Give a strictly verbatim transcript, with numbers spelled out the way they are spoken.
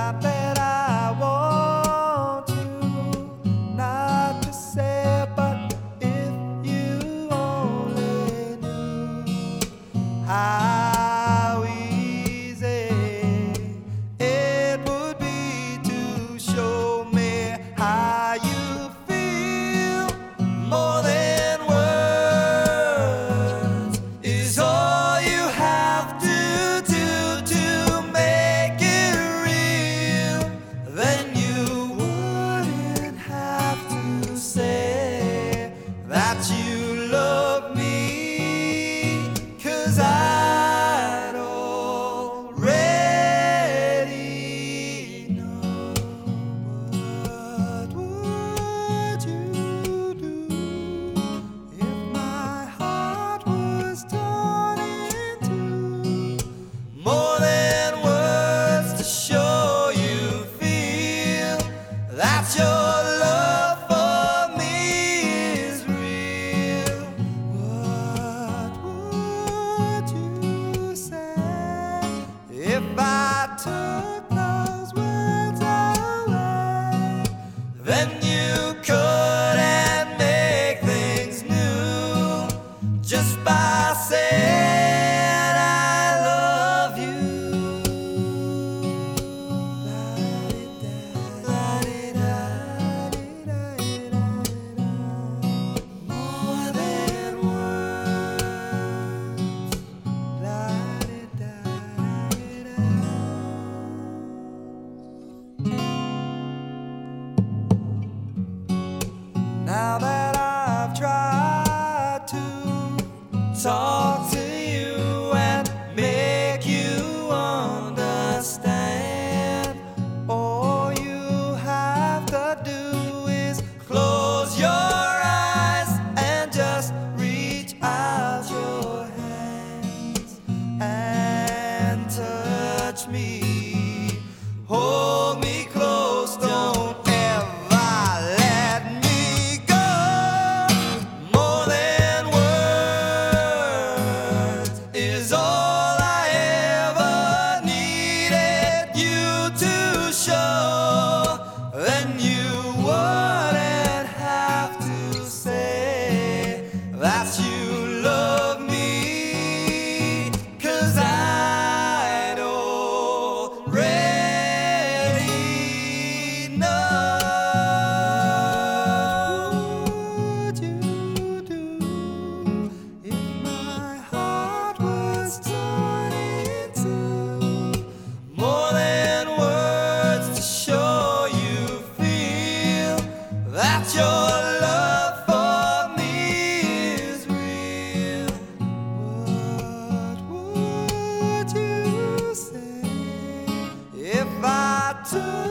Not that I want you not to say, but if you only knew how easy it would be to show me how you feel. More than words is all you have to do to make it real. Then you wouldn't have to say that you love me, 'cause I'd already know. What would you do if my heart was torn into more than words to show you feel that your love for me is real? What would you say if I took those words away? Then you couldn't make things new just by saying I love you. More than words. Now that I've tried to talk to you and make you understand, all you have to do is close your eyes and just reach out your hands and touch me. Hold me close, don't ever let me go. More than words is all I ever needed you to show. Then you wouldn't have to say that you love me, 'cause I'd already know. What would you do if my heart was torn into more than words to show you feel that your love for me is real? What would you say if I took